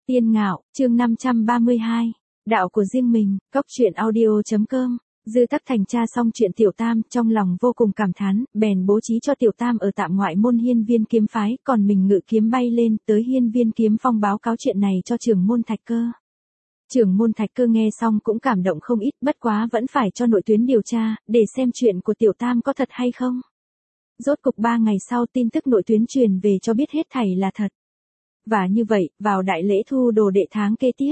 Tiên Ngạo, chương 532, đạo của riêng mình, cóc truyện audio.com. Dư Tắc Thành tra xong chuyện Tiểu Tam, trong lòng vô cùng cảm thán, bèn bố trí cho Tiểu Tam ở tạm ngoại môn Hiên Viên kiếm phái, còn mình ngự kiếm bay lên tới Hiên Viên kiếm phong báo cáo chuyện này cho trưởng môn Thạch Cơ. Trưởng môn Thạch Cơ nghe xong cũng cảm động không ít, bất quá vẫn phải cho nội tuyến điều tra, để xem chuyện của Tiểu Tam có thật hay không. Rốt cục 3 ngày sau tin tức nội tuyến truyền về cho biết hết thảy là thật. Và như vậy, vào đại lễ thu đồ đệ tháng kế tiếp,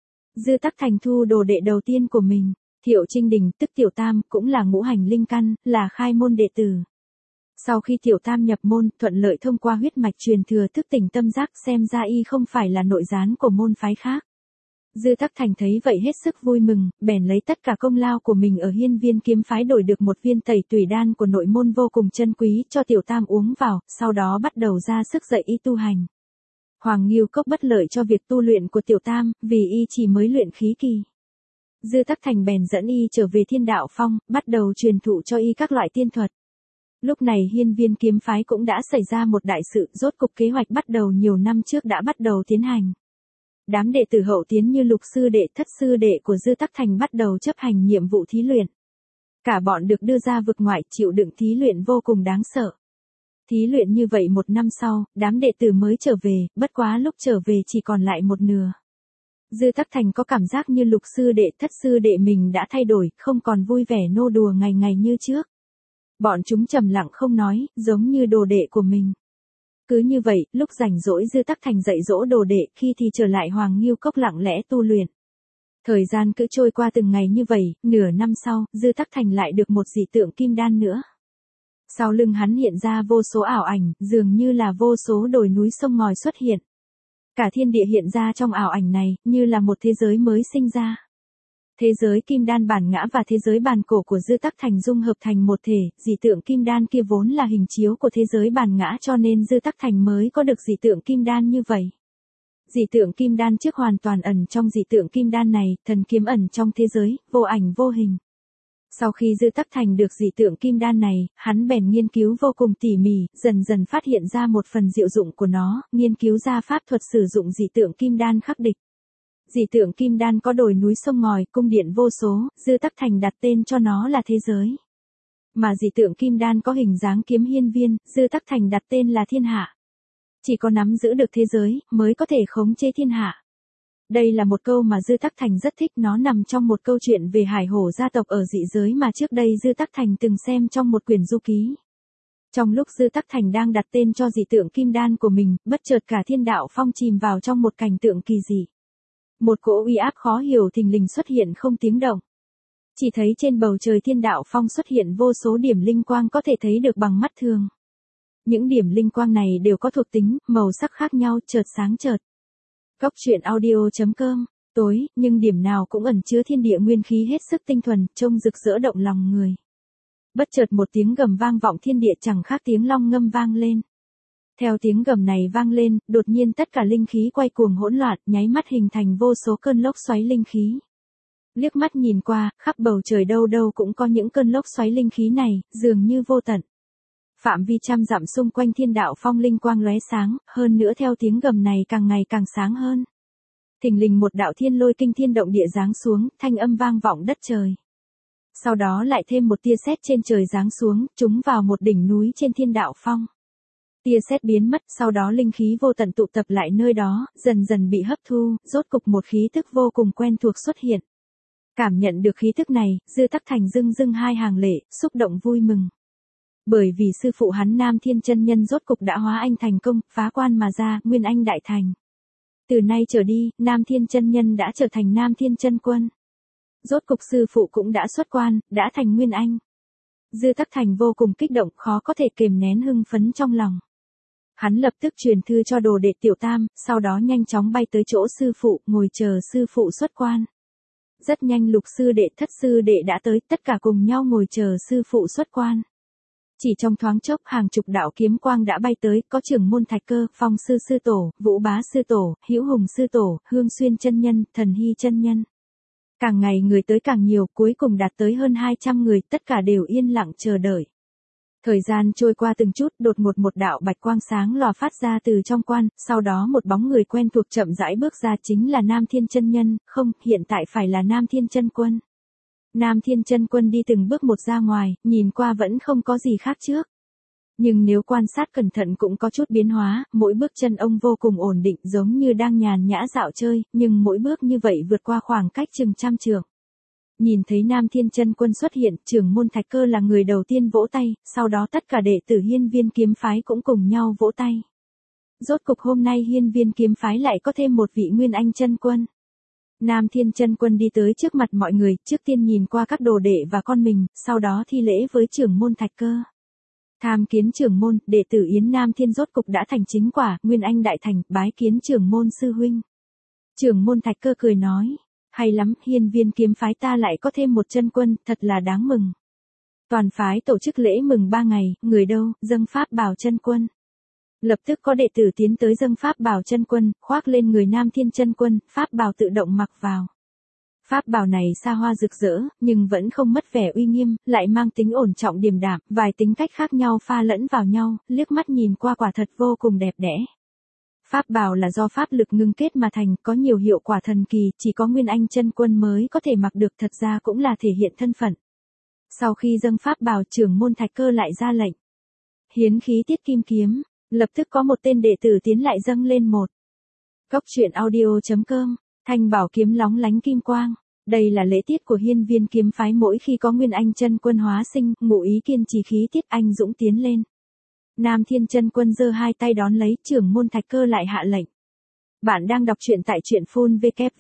Dư Tắc Thành thu đồ đệ đầu tiên của mình, Thiệu Trinh Đình tức Tiểu Tam, cũng là ngũ hành linh căn, là khai môn đệ tử. Sau khi Tiểu Tam nhập môn, thuận lợi thông qua huyết mạch truyền thừa thức tỉnh tâm giác, xem ra y không phải là nội gián của môn phái khác. Dư Tắc Thành thấy vậy hết sức vui mừng, bèn lấy tất cả công lao của mình ở Hiên Viên kiếm phái đổi được một viên tẩy tùy đan của nội môn vô cùng chân quý cho Tiểu Tam uống vào, sau đó bắt đầu ra sức dạy y tu hành. Hoàng Ngưu Cốc bất lợi cho việc tu luyện của Tiểu Tam, vì y chỉ mới luyện khí kỳ. Dư Tắc Thành bèn dẫn y trở về Thiên Đạo Phong, bắt đầu truyền thụ cho y các loại tiên thuật. Lúc này Hiên Viên kiếm phái cũng đã xảy ra một đại sự, rốt cục kế hoạch bắt đầu nhiều năm trước đã bắt đầu tiến hành. Đám đệ tử hậu tiến như Lục sư đệ, Thất sư đệ của Dư Tắc Thành bắt đầu chấp hành nhiệm vụ thí luyện. Cả bọn được đưa ra vực ngoại, chịu đựng thí luyện vô cùng đáng sợ. Thí luyện như vậy 1 năm sau, đám đệ tử mới trở về, bất quá lúc trở về chỉ còn lại một nửa. Dư Tắc Thành có cảm giác như Lục sư đệ, Thất sư đệ mình đã thay đổi, không còn vui vẻ nô đùa ngày ngày như trước. Bọn chúng trầm lặng không nói, giống như đồ đệ của mình. Cứ như vậy, lúc rảnh rỗi Dư Tắc Thành dạy dỗ đồ đệ, khi thì trở lại Hoàng Ngưu Cốc lặng lẽ tu luyện. Thời gian cứ trôi qua từng ngày như vậy, nửa năm sau, Dư Tắc Thành lại được một dị tượng kim đan nữa. Sau lưng hắn hiện ra vô số ảo ảnh, dường như là vô số đồi núi sông ngòi xuất hiện. Cả thiên địa hiện ra trong ảo ảnh này, như là một thế giới mới sinh ra. Thế giới kim đan bản ngã và thế giới bản cổ của Dư Tắc Thành dung hợp thành một thể, dị tượng kim đan kia vốn là hình chiếu của thế giới bản ngã cho nên Dư Tắc Thành mới có được dị tượng kim đan như vậy. Dị tượng kim đan trước hoàn toàn ẩn trong dị tượng kim đan này, thần kiếm ẩn trong thế giới, vô ảnh vô hình. Sau khi Dư Tắc Thành được dị tượng kim đan này, hắn bèn nghiên cứu vô cùng tỉ mỉ, dần dần phát hiện ra một phần diệu dụng của nó, nghiên cứu ra pháp thuật sử dụng dị tượng kim đan khắc địch. Dị tượng kim đan có đồi núi sông ngòi, cung điện vô số, Dư Tắc Thành đặt tên cho nó là thế giới. Mà dị tượng kim đan có hình dáng kiếm hiên viên, Dư Tắc Thành đặt tên là thiên hạ. Chỉ có nắm giữ được thế giới, mới có thể khống chế thiên hạ. Đây là một câu mà Dư Tắc Thành rất thích, nó nằm trong một câu chuyện về hải hổ gia tộc ở dị giới mà trước đây Dư Tắc Thành từng xem trong một quyển du ký. Trong lúc Dư Tắc Thành đang đặt tên cho dị tượng kim đan của mình, bất chợt cả Thiên Đạo Phong chìm vào trong một cảnh tượng kỳ dị. Một cỗ uy áp khó hiểu thình lình xuất hiện không tiếng động. Chỉ thấy trên bầu trời Thiên Đạo Phong xuất hiện vô số điểm linh quang có thể thấy được bằng mắt thường. Những điểm linh quang này đều có thuộc tính, màu sắc khác nhau, chợt sáng chợt. Cóc truyện audio.com, tối, nhưng điểm nào cũng ẩn chứa thiên địa nguyên khí hết sức tinh thuần, trông rực rỡ động lòng người. Bất chợt một tiếng gầm vang vọng thiên địa chẳng khác tiếng long ngâm vang lên. Theo tiếng gầm này vang lên, đột nhiên tất cả linh khí quay cuồng hỗn loạn, nháy mắt hình thành vô số cơn lốc xoáy linh khí. Liếc mắt nhìn qua, khắp bầu trời đâu đâu cũng có những cơn lốc xoáy linh khí này, dường như vô tận. Phạm vi trăm dặm xung quanh Thiên Đạo Phong linh quang lóe sáng, hơn nữa theo tiếng gầm này càng ngày càng sáng hơn. Thình lình một đạo thiên lôi kinh thiên động địa giáng xuống, thanh âm vang vọng đất trời. Sau đó lại thêm một tia sét trên trời giáng xuống, trúng vào một đỉnh núi trên Thiên Đạo Phong. Tia sét biến mất, sau đó linh khí vô tận tụ tập lại nơi đó, dần dần bị hấp thu, rốt cục một khí tức vô cùng quen thuộc xuất hiện. Cảm nhận được khí tức này, Dư Tắc Thành rưng rưng hai hàng lệ, xúc động vui mừng. Bởi vì sư phụ hắn Nam Thiên Chân Nhân rốt cục đã hóa anh thành công, phá quan mà ra, nguyên anh đại thành. Từ nay trở đi, Nam Thiên Chân Nhân đã trở thành Nam Thiên Chân Quân. Rốt cục sư phụ cũng đã xuất quan, đã thành nguyên anh. Dư Tắc Thành vô cùng kích động, khó có thể kềm nén hưng phấn trong lòng. Hắn lập tức truyền thư cho đồ đệ Tiểu Tam, sau đó nhanh chóng bay tới chỗ sư phụ, ngồi chờ sư phụ xuất quan. Rất nhanh Lục sư đệ, Thất sư đệ đã tới, tất cả cùng nhau ngồi chờ sư phụ xuất quan. Chỉ trong thoáng chốc hàng chục đạo kiếm quang đã bay tới, có trưởng môn Thạch Cơ, Phong sư sư tổ, Vũ Bá sư tổ, Hữu Hùng sư tổ, Hương Xuyên chân nhân, Thần Hy chân nhân. Càng ngày người tới càng nhiều, cuối cùng đạt tới hơn 200 người, tất cả đều yên lặng chờ đợi. Thời gian trôi qua từng chút, đột ngột một đạo bạch quang sáng lòa phát ra từ trong quan, sau đó một bóng người quen thuộc chậm rãi bước ra, chính là Nam Thiên Chân Nhân, không, hiện tại phải là Nam Thiên Chân Quân. Nam Thiên Chân Quân đi từng bước một ra ngoài, nhìn qua vẫn không có gì khác trước. Nhưng nếu quan sát cẩn thận cũng có chút biến hóa, mỗi bước chân ông vô cùng ổn định, giống như đang nhàn nhã dạo chơi, nhưng mỗi bước như vậy vượt qua khoảng cách chừng 100 trượng. Nhìn thấy Nam Thiên Chân Quân xuất hiện, trưởng môn Thạch Cơ là người đầu tiên vỗ tay, sau đó tất cả đệ tử Hiên Viên kiếm phái cũng cùng nhau vỗ tay. Rốt cục hôm nay Hiên Viên kiếm phái lại có thêm một vị Nguyên Anh Chân Quân. Nam Thiên Chân Quân đi tới trước mặt mọi người, trước tiên nhìn qua các đồ đệ và con mình, sau đó thi lễ với trưởng môn Thạch Cơ. Tham kiến trưởng môn, đệ tử Yến Nam Thiên rốt cục đã thành chính quả, Nguyên Anh đại thành, bái kiến trưởng môn sư huynh. Trưởng môn Thạch Cơ cười nói, hay lắm, Hiên Viên kiếm phái ta lại có thêm một chân quân, thật là đáng mừng. Toàn phái tổ chức lễ mừng 3 ngày, người đâu, dâng pháp bảo chân quân. Lập tức có đệ tử tiến tới dâng pháp bảo chân quân, khoác lên người Nam Thiên Chân Quân, pháp bảo tự động mặc vào. Pháp bảo này xa hoa rực rỡ, nhưng vẫn không mất vẻ uy nghiêm, lại mang tính ổn trọng điềm đạm, vài tính cách khác nhau pha lẫn vào nhau, liếc mắt nhìn qua quả thật vô cùng đẹp đẽ. Pháp bảo là do pháp lực ngưng kết mà thành, có nhiều hiệu quả thần kỳ, chỉ có Nguyên Anh Chân Quân mới có thể mặc được, thật ra cũng là thể hiện thân phận. Sau khi dâng pháp bảo, trưởng môn Thạch Cơ lại ra lệnh. Hiến khí tiết kim kiếm, lập tức có một tên đệ tử tiến lại dâng lên một. Cốc truyện audio.com, thanh bảo kiếm lóng lánh kim quang. Đây là lễ tiết của Hiên Viên kiếm phái mỗi khi có Nguyên Anh Chân Quân hóa sinh, ngụ ý kiên trì khí tiết anh dũng tiến lên. Nam Thiên Chân Quân giơ hai tay đón lấy, trưởng môn Thạch Cơ lại hạ lệnh. Bạn đang đọc truyện tại truyện phun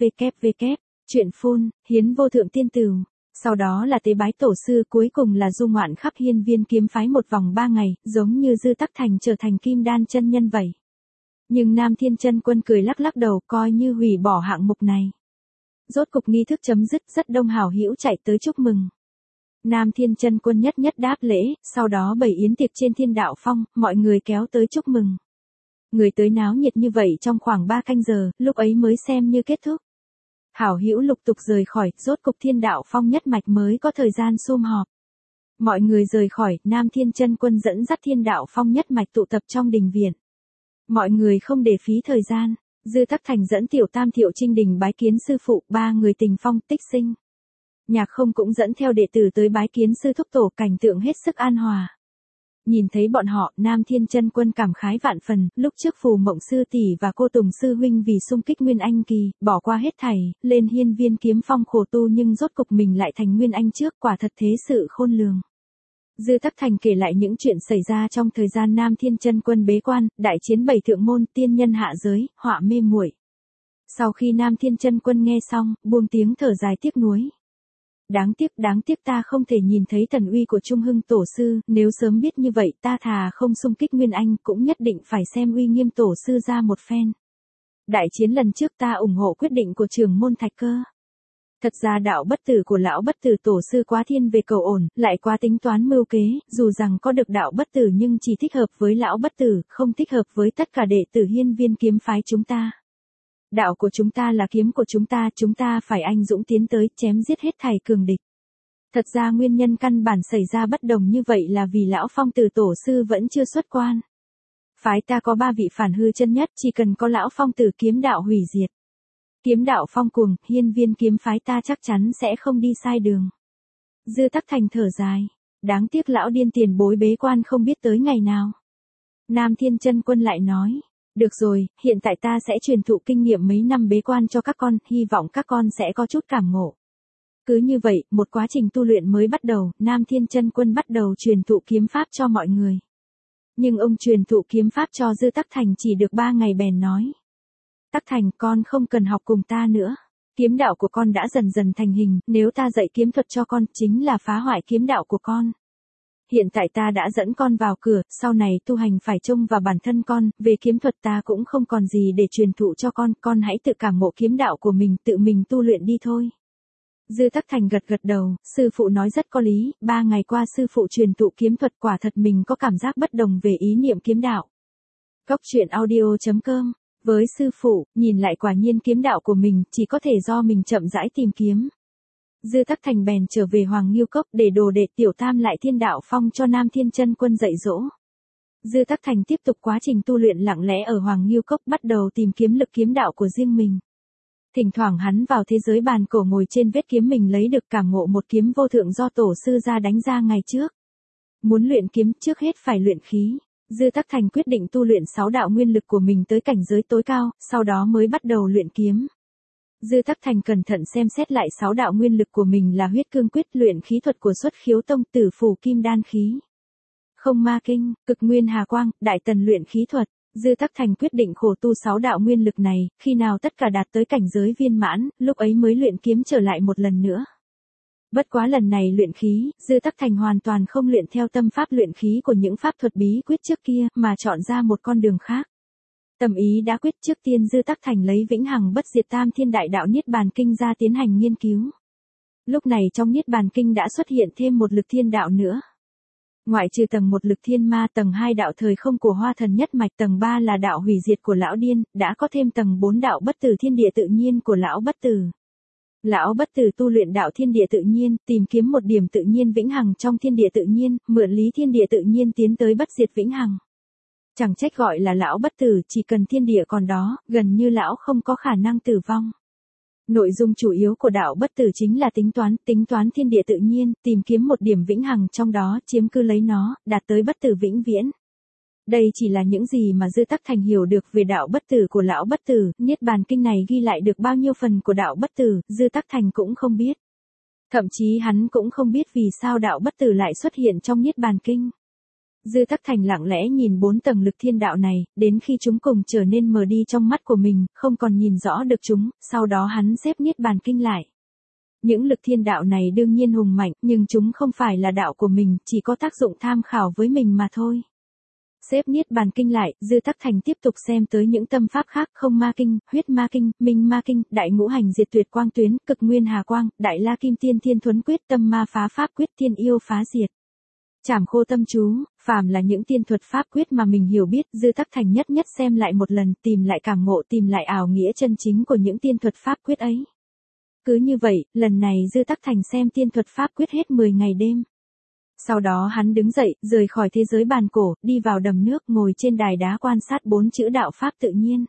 www. Truyện phun, hiến vô thượng tiên tửu. Sau đó là tế bái tổ sư, cuối cùng là du ngoạn khắp Hiên Viên kiếm phái một vòng 3 ngày, giống như Dư Tắc Thành trở thành Kim Đan chân nhân vậy. Nhưng Nam Thiên Chân Quân cười lắc lắc đầu, coi như hủy bỏ hạng mục này. Rốt cục nghi thức chấm dứt, rất đông hảo hữu chạy tới chúc mừng. Nam Thiên Chân Quân nhất nhất đáp lễ, sau đó bày yến tiệc trên Thiên Đạo Phong, mọi người kéo tới chúc mừng. Người tới náo nhiệt như vậy trong khoảng 3 canh giờ, lúc ấy mới xem như kết thúc. Hảo hữu lục tục rời khỏi, rốt cục Thiên Đạo Phong nhất mạch mới có thời gian sum họp. Mọi người rời khỏi, Nam Thiên Chân Quân dẫn dắt Thiên Đạo Phong nhất mạch tụ tập trong đình viện. Mọi người không để phí thời gian, Dư Tắc Thành dẫn Tiểu Tam Thiệu Trinh đình bái kiến sư phụ, 3 người Tình Phong, Tích Sinh. Nhạc Không cũng dẫn theo đệ tử tới bái kiến sư thúc tổ, cảnh tượng hết sức an hòa. Nhìn thấy bọn họ, Nam Thiên Chân Quân cảm khái vạn phần, lúc trước Phù Mộng sư tỷ và cô Tùng sư huynh vì xung kích Nguyên Anh kỳ, bỏ qua hết thảy, lên Hiên Viên kiếm phong khổ tu nhưng rốt cục mình lại thành Nguyên Anh trước, quả thật thế sự khôn lường. Dư Tắc Thành kể lại những chuyện xảy ra trong thời gian Nam Thiên Chân Quân bế quan, đại chiến 7 thượng môn, tiên nhân hạ giới, họa mê muội. Sau khi Nam Thiên Chân Quân nghe xong, buông tiếng thở dài tiếc nuối. Đáng tiếc ta không thể nhìn thấy thần uy của Trung Hưng tổ sư, nếu sớm biết như vậy ta thà không xung kích Nguyên Anh, cũng nhất định phải xem uy nghiêm tổ sư ra một phen. Đại chiến lần trước ta ủng hộ quyết định của trưởng môn Thạch Cơ. Thật ra đạo bất tử của lão bất tử tổ sư quá thiên về cầu ổn, lại quá tính toán mưu kế, dù rằng có được đạo bất tử nhưng chỉ thích hợp với lão bất tử, không thích hợp với tất cả đệ tử Hiên Viên kiếm phái chúng ta. Đạo của chúng ta là kiếm của chúng ta phải anh dũng tiến tới, chém giết hết thảy cường địch. Thật ra nguyên nhân căn bản xảy ra bất đồng như vậy là vì lão Phong Tử tổ sư vẫn chưa xuất quan. Phái ta có 3 vị phản hư chân nhất, chỉ cần có lão Phong Tử kiếm đạo hủy diệt. Kiếm đạo phong cuồng, Hiên Viên kiếm phái ta chắc chắn sẽ không đi sai đường. Dư Tắc Thành thở dài, đáng tiếc lão điên tiền bối bế quan không biết tới ngày nào. Nam Thiên Chân Quân lại nói, được rồi, hiện tại ta sẽ truyền thụ kinh nghiệm mấy năm bế quan cho các con, hy vọng các con sẽ có chút cảm ngộ. Cứ như vậy, một quá trình tu luyện mới bắt đầu, Nam Thiên Chân Quân bắt đầu truyền thụ kiếm pháp cho mọi người. Nhưng ông truyền thụ kiếm pháp cho Dư Tắc Thành chỉ được 3 ngày bèn nói. Tắc Thành, con không cần học cùng ta nữa. Kiếm đạo của con đã dần dần thành hình, nếu ta dạy kiếm thuật cho con, chính là phá hoại kiếm đạo của con. Hiện tại ta đã dẫn con vào cửa, sau này tu hành phải trông vào bản thân con, về kiếm thuật ta cũng không còn gì để truyền thụ cho con hãy tự cảm ngộ kiếm đạo của mình, tự mình tu luyện đi thôi. Dư Tắc Thành gật gật đầu, sư phụ nói rất có lý, 3 ngày qua sư phụ truyền thụ kiếm thuật quả thật mình có cảm giác bất đồng về ý niệm kiếm đạo. Cốc truyện audio.com, với sư phụ, nhìn lại quả nhiên kiếm đạo của mình chỉ có thể do mình chậm rãi tìm kiếm. Dư Tắc Thành bèn trở về Hoàng Nghiêu Cốc để đồ đệ Tiểu Tam lại Thiên Đạo Phong cho Nam Thiên Chân Quân dạy dỗ. Dư Tắc Thành tiếp tục quá trình tu luyện lặng lẽ ở Hoàng Nghiêu Cốc, bắt đầu tìm kiếm lực kiếm đạo của riêng mình. Thỉnh thoảng hắn vào thế giới bàn cổ ngồi trên vết kiếm mình lấy được cảm ngộ một kiếm vô thượng do tổ sư ra đánh ra ngày trước. Muốn luyện kiếm trước hết phải luyện khí. Dư Tắc Thành quyết định tu luyện 6 đạo nguyên lực của mình tới cảnh giới tối cao, sau đó mới bắt đầu luyện kiếm. Dư Tắc Thành cẩn thận xem xét lại 6 đạo nguyên lực của mình là huyết cương quyết, luyện khí thuật của Xuất Khiếu Tông, Tử Phủ Kim Đan khí, Không Ma Kinh, Cực Nguyên Hà Quang, Đại Tần luyện khí thuật. Dư Tắc Thành quyết định khổ tu 6 đạo nguyên lực này, khi nào tất cả đạt tới cảnh giới viên mãn, lúc ấy mới luyện kiếm trở lại một lần nữa. Bất quá lần này luyện khí, Dư Tắc Thành hoàn toàn không luyện theo tâm pháp luyện khí của những pháp thuật bí quyết trước kia, mà chọn ra một con đường khác. Tâm ý đã quyết, trước tiên Dư Tắc Thành lấy Vĩnh Hằng Bất Diệt Tam Thiên Đại Đạo Niết Bàn Kinh ra tiến hành nghiên cứu. Lúc này trong Niết Bàn Kinh đã xuất hiện thêm một lực thiên đạo nữa. Ngoại trừ tầng 1 lực thiên ma, tầng 2 đạo thời không của Hoa Thần Nhất Mạch, tầng 3 là đạo hủy diệt của Lão Điên, đã có thêm tầng 4 đạo bất tử thiên địa tự nhiên của Lão Bất Tử. Lão Bất Tử tu luyện đạo thiên địa tự nhiên, tìm kiếm một điểm tự nhiên vĩnh hằng trong thiên địa tự nhiên, mượn lý thiên địa tự nhiên tiến tới bất diệt vĩnh hằng. Chẳng trách gọi là Lão Bất Tử, chỉ cần thiên địa còn đó, gần như lão không có khả năng tử vong. Nội dung chủ yếu của đạo bất tử chính là tính toán thiên địa tự nhiên, tìm kiếm một điểm vĩnh hằng trong đó, chiếm cứ lấy nó, đạt tới bất tử vĩnh viễn. Đây chỉ là những gì mà Dư Tắc Thành hiểu được về đạo bất tử của Lão Bất Tử, Niết Bàn Kinh này ghi lại được bao nhiêu phần của đạo bất tử, Dư Tắc Thành cũng không biết. Thậm chí hắn cũng không biết vì sao đạo bất tử lại xuất hiện trong Niết Bàn Kinh. Dư Tắc Thành lặng lẽ nhìn 4 tầng lực thiên đạo này, đến khi chúng cùng trở nên mờ đi trong mắt của mình, không còn nhìn rõ được chúng, sau đó hắn xếp Niết Bàn Kinh lại. Những lực thiên đạo này đương nhiên hùng mạnh, nhưng chúng không phải là đạo của mình, chỉ có tác dụng tham khảo với mình mà thôi. Xếp Niết Bàn Kinh lại, Dư Tắc Thành tiếp tục xem tới những tâm pháp khác, Không Ma Kinh, Huyết Ma Kinh, Minh Ma Kinh, Đại Ngũ Hành Diệt Tuyệt Quang Tuyến, Cực Nguyên Hà Quang, Đại La Kim Tiên Thiên Thuấn Quyết, Tâm Ma Phá Pháp Quyết, Thiên Yêu Phá Diệt, Trảm Khô Tâm Chú, phàm là những tiên thuật pháp quyết mà mình hiểu biết, Dư Tắc Thành nhất nhất xem lại một lần, tìm lại cảm ngộ, tìm lại ảo nghĩa chân chính của những tiên thuật pháp quyết ấy. Cứ như vậy, lần này Dư Tắc Thành xem tiên thuật pháp quyết hết 10 ngày đêm. Sau đó hắn đứng dậy, rời khỏi thế giới bàn cổ, đi vào đầm nước, ngồi trên đài đá quan sát 4 chữ đạo pháp tự nhiên.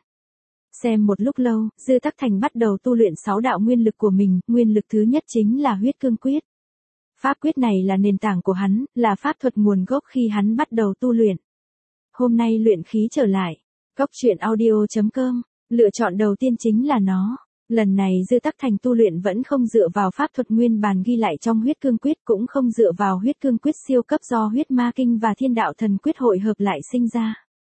Xem một lúc lâu, Dư Tắc Thành bắt đầu tu luyện 6 đạo nguyên lực của mình, nguyên lực thứ nhất chính là huyết cương quyết. Pháp quyết này là nền tảng của hắn, là pháp thuật nguồn gốc khi hắn bắt đầu tu luyện. Hôm nay luyện khí trở lại. Goctruyện.audio.com, lựa chọn đầu tiên chính là nó. Lần này Dư Tắc Thành tu luyện vẫn không dựa vào pháp thuật nguyên bản ghi lại trong huyết cương quyết, cũng không dựa vào huyết cương quyết siêu cấp do huyết ma kinh và thiên đạo thần quyết hội hợp lại sinh ra.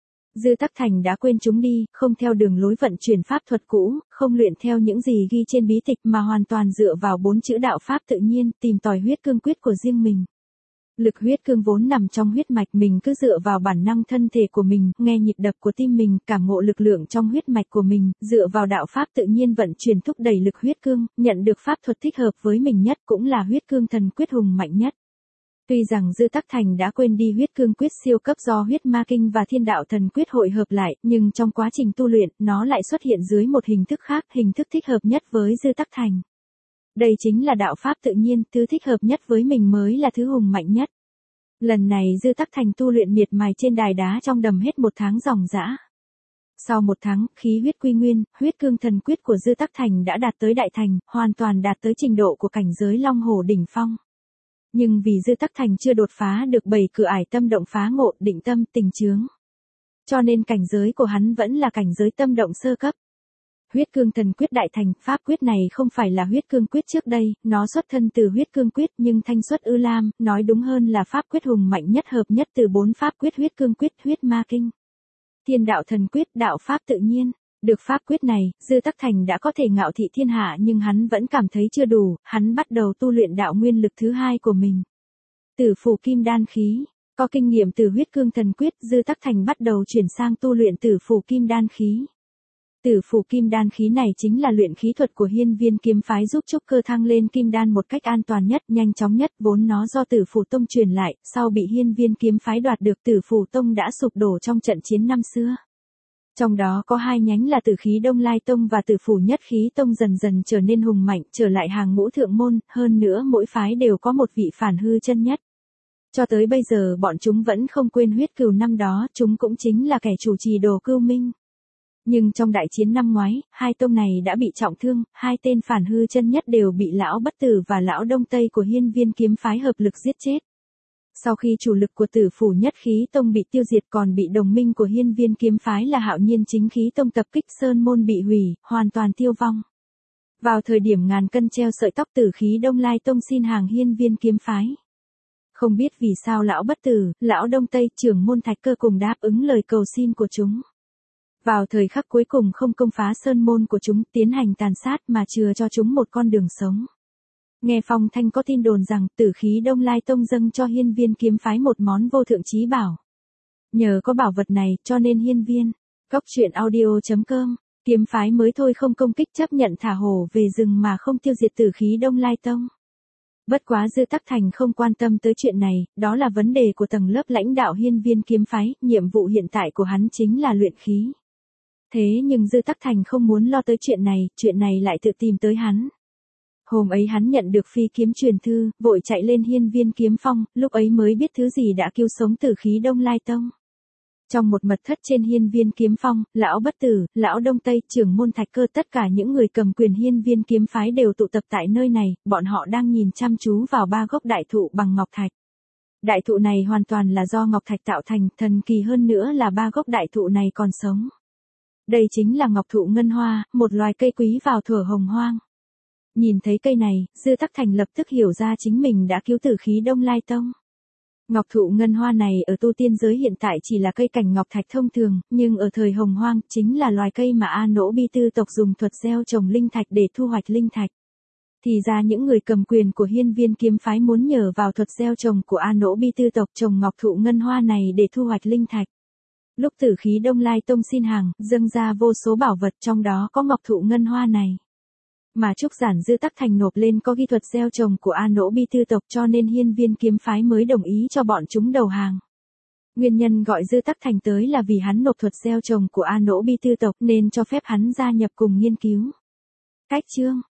Dư Tắc Thành đã quên chúng đi, không theo đường lối vận chuyển pháp thuật cũ, không luyện theo những gì ghi trên bí tịch mà hoàn toàn dựa vào 4 chữ đạo pháp tự nhiên, tìm tòi huyết cương quyết của riêng mình. Lực huyết cương vốn nằm trong huyết mạch, mình cứ dựa vào bản năng thân thể của mình, nghe nhịp đập của tim mình, cảm ngộ lực lượng trong huyết mạch của mình, dựa vào đạo pháp tự nhiên vận chuyển thúc đẩy lực huyết cương, nhận được pháp thuật thích hợp với mình nhất, cũng là huyết cương thần quyết hùng mạnh nhất. Tuy rằng Dư Tắc Thành đã quên đi huyết cương quyết siêu cấp do huyết ma kinh và thiên đạo thần quyết hội hợp lại, nhưng trong quá trình tu luyện, nó lại xuất hiện dưới một hình thức khác, hình thức thích hợp nhất với Dư Tắc Thành. Đây chính là đạo pháp tự nhiên, thứ thích hợp nhất với mình mới là thứ hùng mạnh nhất. Lần này Dư Tắc Thành tu luyện miệt mài trên đài đá trong đầm hết 1 tháng ròng rã. Sau 1 tháng, khí huyết quy nguyên, huyết cương thần quyết của Dư Tắc Thành đã đạt tới đại thành, hoàn toàn đạt tới trình độ của cảnh giới Long Hổ đỉnh phong. Nhưng vì Dư Tắc Thành chưa đột phá được 7 cửa ải tâm động phá ngộ, định tâm, tình chướng, cho nên cảnh giới của hắn vẫn là cảnh giới tâm động sơ cấp. Huyết cương thần quyết đại thành, pháp quyết này không phải là huyết cương quyết trước đây, nó xuất thân từ huyết cương quyết nhưng thanh xuất ư lam, nói đúng hơn là pháp quyết hùng mạnh nhất hợp nhất từ 4 pháp quyết huyết cương quyết, huyết ma kinh, thiên đạo thần quyết, đạo pháp tự nhiên. Được pháp quyết này, Dư Tắc Thành đã có thể ngạo thị thiên hạ nhưng hắn vẫn cảm thấy chưa đủ, hắn bắt đầu tu luyện đạo nguyên lực thứ hai của mình. Tử Phủ Kim Đan khí, có kinh nghiệm từ huyết cương thần quyết, Dư Tắc Thành bắt đầu chuyển sang tu luyện Tử Phủ Kim Đan khí. Tử Phủ Kim Đan khí này chính là luyện khí thuật của Hiên Viên kiếm phái giúp trúc cơ thăng lên kim đan một cách an toàn nhất, nhanh chóng nhất, vốn nó do Tử Phủ Tông truyền lại, sau bị Hiên Viên kiếm phái đoạt được, Tử Phủ Tông đã sụp đổ trong trận chiến năm xưa. Trong đó có hai nhánh là Tử Khí Đông Lai Tông và Tử Phủ Nhất Khí Tông dần dần trở nên hùng mạnh, trở lại hàng ngũ thượng môn, hơn nữa mỗi phái đều có một vị phản hư chân nhất. Cho tới bây giờ bọn chúng vẫn không quên huyết cừu năm đó, chúng cũng chính là kẻ chủ trì Đồ Cưu Minh. Nhưng trong đại chiến năm ngoái, hai tông này đã bị trọng thương, hai tên phản hư chân nhất đều bị lão Bất Tử và lão Đông Tây của Hiên Viên kiếm phái hợp lực giết chết. Sau khi chủ lực của Tử Phủ Nhất Khí Tông bị tiêu diệt còn bị đồng minh của Hiên Viên kiếm phái là Hạo Nhiên Chính Khí Tông tập kích, sơn môn bị hủy, hoàn toàn tiêu vong. Vào thời điểm ngàn cân treo sợi tóc, Tử Khí Đông Lai Tông xin hàng Hiên Viên kiếm phái. Không biết vì sao lão Bất Tử, lão Đông Tây, trưởng môn Thạch Cơ cùng đáp ứng lời cầu xin của chúng. Vào thời khắc cuối cùng không công phá sơn môn của chúng, tiến hành tàn sát mà chừa cho chúng một con đường sống. Nghe phong thanh có tin đồn rằng Tử Khí Đông Lai Tông dâng cho Hiên Viên kiếm phái một món vô thượng chí bảo. Nhờ có bảo vật này cho nên Hiên Viên, coctruyện.audio.com, kiếm phái mới thôi không công kích, chấp nhận thả hổ về rừng mà không tiêu diệt Tử Khí Đông Lai Tông. Bất quá Dư Tắc Thành không quan tâm tới chuyện này, đó là vấn đề của tầng lớp lãnh đạo Hiên Viên kiếm phái, nhiệm vụ hiện tại của hắn chính là luyện khí. Thế nhưng Dư Tắc Thành không muốn lo tới chuyện này lại tự tìm tới hắn. Hôm ấy hắn nhận được phi kiếm truyền thư, vội chạy lên Hiên Viên kiếm phong, lúc ấy mới biết thứ gì đã cứu sống Tử Khí Đông Lai Tông. Trong một mật thất trên Hiên Viên kiếm phong, lão Bất Tử, lão Đông Tây, trưởng môn Thạch Cơ, tất cả những người cầm quyền Hiên Viên kiếm phái đều tụ tập tại nơi này, bọn họ đang nhìn chăm chú vào ba gốc đại thụ bằng ngọc thạch. Đại thụ này hoàn toàn là do ngọc thạch tạo thành, thần kỳ hơn nữa là ba gốc đại thụ này còn sống. Đây chính là ngọc thụ ngân hoa, một loài cây quý vào thuở hồng hoang. Nhìn thấy cây này, Dư Tắc Thành lập tức hiểu ra chính mình đã cứu Tử Khí Đông Lai Tông. Ngọc thụ ngân hoa này ở tu tiên giới hiện tại chỉ là cây cảnh ngọc thạch thông thường, nhưng ở thời hồng hoang chính là loài cây mà A Nỗ Bi Tư tộc dùng thuật gieo trồng linh thạch để thu hoạch linh thạch. Thì ra những người cầm quyền của Hiên Viên kiếm phái muốn nhờ vào thuật gieo trồng của A Nỗ Bi Tư tộc trồng ngọc thụ ngân hoa này để thu hoạch linh thạch. Lúc Tử Khí Đông Lai Tông xin hàng, dâng ra vô số bảo vật, trong đó có ngọc thụ ngân hoa này. Mà trúc giản Dư Tắc Thành nộp lên có ghi thuật gieo trồng của A Nỗ Bi Tư tộc, cho nên Hiên Viên kiếm phái mới đồng ý cho bọn chúng đầu hàng. Nguyên nhân gọi Dư Tắc Thành tới là vì hắn nộp thuật gieo trồng của A Nỗ Bi Tư tộc nên cho phép hắn gia nhập cùng nghiên cứu. Cách chương